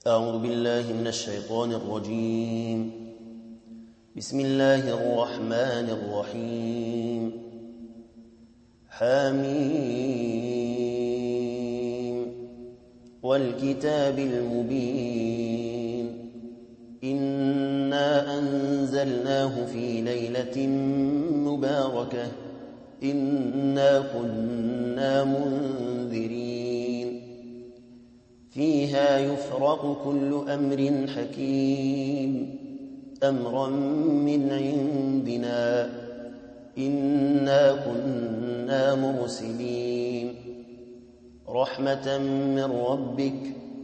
أعوذ بالله من الشيطان الرجيم. بسم الله الرحمن الرحيم. حميم والكتاب المبين. إنا أنزلناه في ليلة مباركة إنا كنا منذرين فيها يفرق كل أمر حكيم أمرا من عندنا إنا كنا مرسلين رحمة من ربك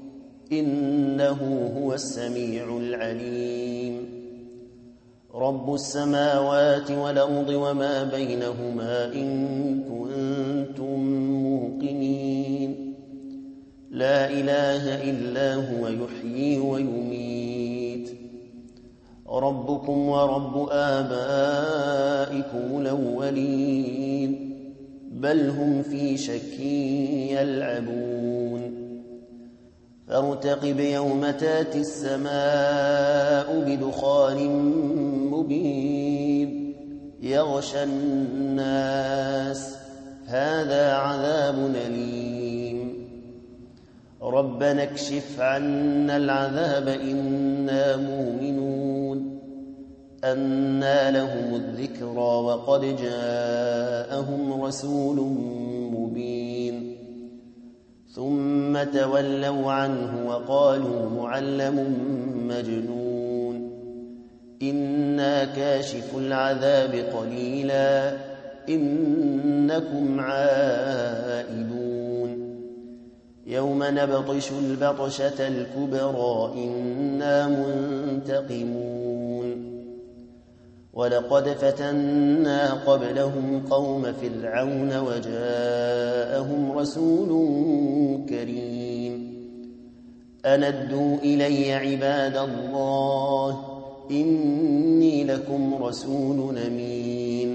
إنه هو السميع العليم. رب السماوات والأرض وما بينهما إن كنتم موقنين. لا إله إلا هو يحيي ويميت. ربكم ورب آبائكم الأولين بل هم في شك يلعبون. فارتقب يوم تاتي السماء بدخان مبين يغشى الناس هذا عذاب أليم. ربنا اكشف عنا العذاب إنا مؤمنون. أنى لهم الذكرى وقد جاءهم رسول مبين. ثم تولوا عنه وقالوا معلم مجنون. إنا كاشف العذاب قليلا إنكم عائدون. يوم نبطش البطشة الكبرى إنا منتقمون. ولقد فتنا قبلهم قوم فرعون وجاءهم رسول كريم. أن ادوا إلي عباد الله إني لكم رسول أمين.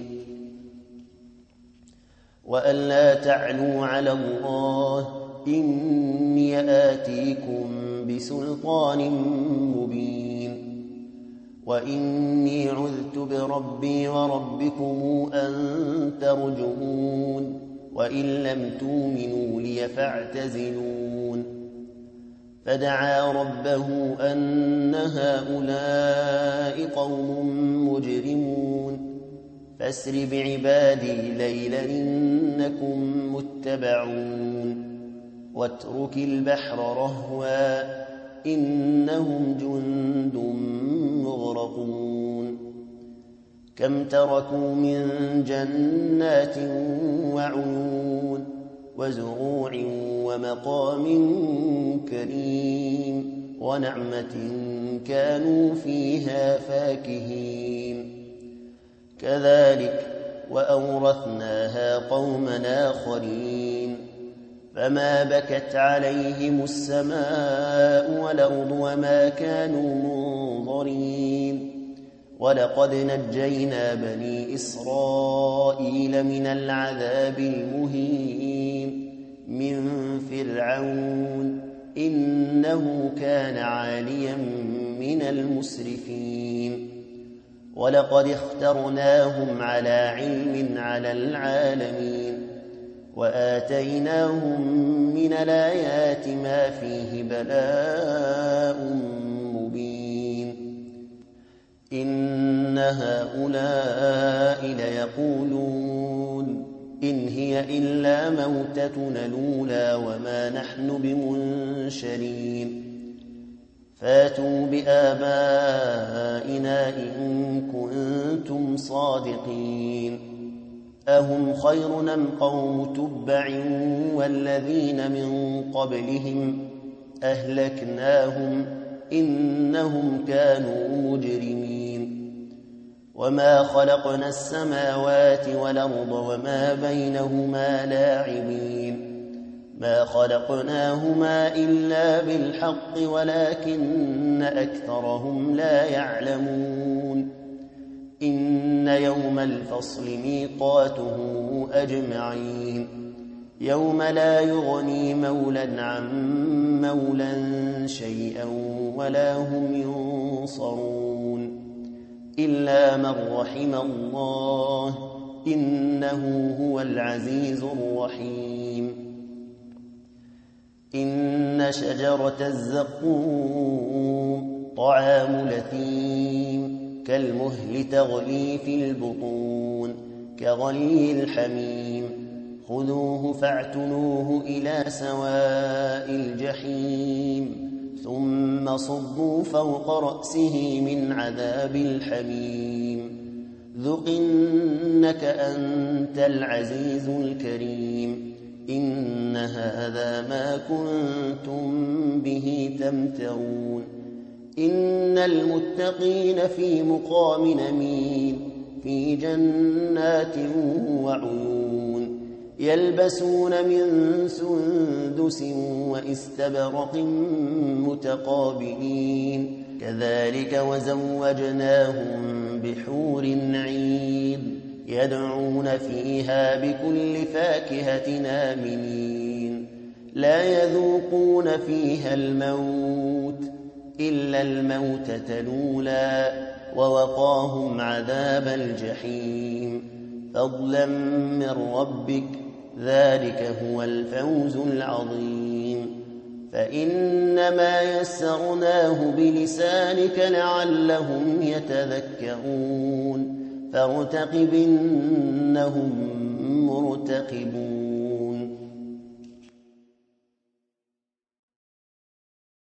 وأن لا تعلوا على الله إني آتيكم بسلطان مبين. وإني عذت بربي وربكم أن ترجمون. وإن لم تؤمنوا لي فاعتزلون. فدعا ربه أن هؤلاء قوم مجرمون. فاسر بعبادي ليلا إنكم متبعون. واترك البحر رهوا إنهم جند مغرقون. كم تركوا من جنات وعيون وزروع ومقام كريم ونعمة كانوا فيها فاكهين. كذلك وأورثناها قوما آخرين. فما بكت عليهم السماء والأرض وما كانوا منظرين. ولقد نجينا بني إسرائيل من العذاب المهين من فرعون إنه كان عاليا من المسرفين. ولقد اخترناهم على علم على العالمين. وآتيناهم من الآيات ما فيه بلاء مبين. إن هؤلاء ليقولون إن هي إلا موتتنا الأولى وما نحن بمنشرين. فاتوا بآبائنا إن كنتم صادقين. أهم خير أم قوم تبع والذين من قبلهم أهلكناهم إنهم كانوا مجرمين. وما خلقنا السماوات والأرض وما بينهما لاعبين. ما خلقناهما إلا بالحق ولكن أكثرهم لا يعلمون. إن يوم الفصل ميقاتهم أجمعين. يوم لا يغني مولى عن مولى شيئا ولا هم ينصرون إلا من رحم الله إنه هو العزيز الرحيم إن شجرة الزقوم طعام الأثيم كالمهل تغلي في البطون كغلي الحميم خذوه فاعتلوه إلى سواء الجحيم ثم صبوا فوق رأسه من عذاب الحميم ذق إنك أنت العزيز الكريم إن هذا ما كنتم به تمترون إن المتقين في مقام أمين في جنات وعيون يلبسون من سندس وإستبرق متقابلين كذلك وزوجناهم بحور عين يدعون فيها بكل فاكهة آمنين لا يذوقون فيها الموت إلا الموتة الأولى ووقاهم عذاب الجحيم فضلا من ربك ذلك هو الفوز العظيم فإنما يسرناه بلسانك لعلهم يتذكرون فارتقب إنهم مرتقبون